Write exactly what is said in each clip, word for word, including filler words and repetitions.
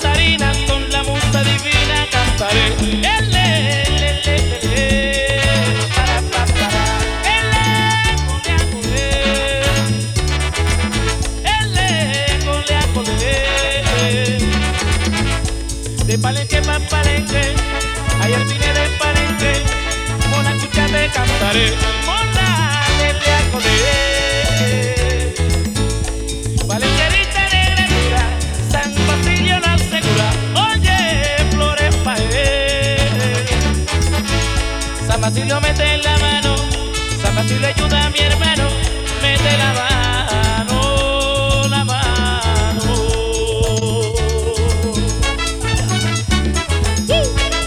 cantarinas, con la musa divina cantaré. Ele, ele, ele, ele, para, para, para. Ele, cole, cole. Ele, cole, cole. De Palenque pa' Palenque, ayer vine de Palenque, mona cucha te cantaré. Mona, ele, cole. Palenquerita negra dura, San Basilio la segura. Oye, flores pa' él. San Basilio mete la mano, San Basilio ayuda a mi hermano, mete la mano, la mano. ¡Uh!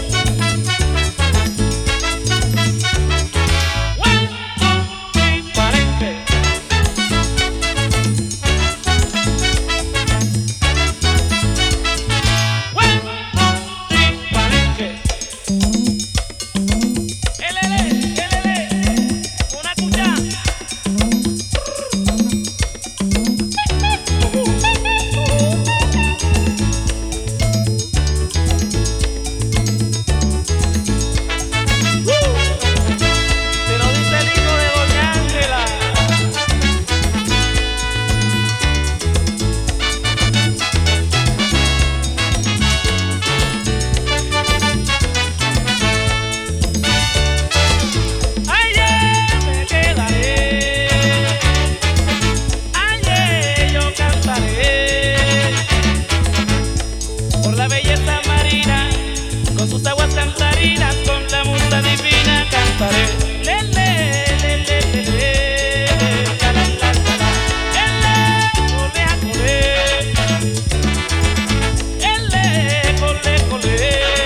One, two, three, Palenque. One, two, three, Palenque. Elele, elele, una cuchara. Te lo dice el hijo de Doña Ángela. Ayer me quedaré, ayer yo cantaré por la belleza marina, con sus aguas cantarinas, con la musa divina cantaré. Le, le, le, le, le, le, la, la, la, la, la. Ele, cole, cole. Ele, cole, cole.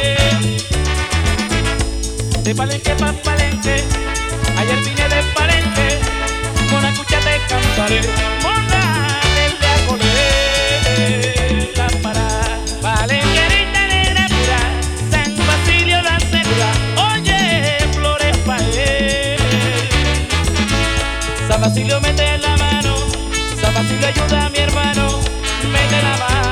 De Palenque pa' Palenque, ayer vine de Palenque, mona cucha te cantaré. Mona, ele, cole, la para. Palenquerita negra pura, San Basilio la segura. Oye, flores pa' él. San Basilio mete la mano, San Basilio ayuda a mi hermano, mete la mano.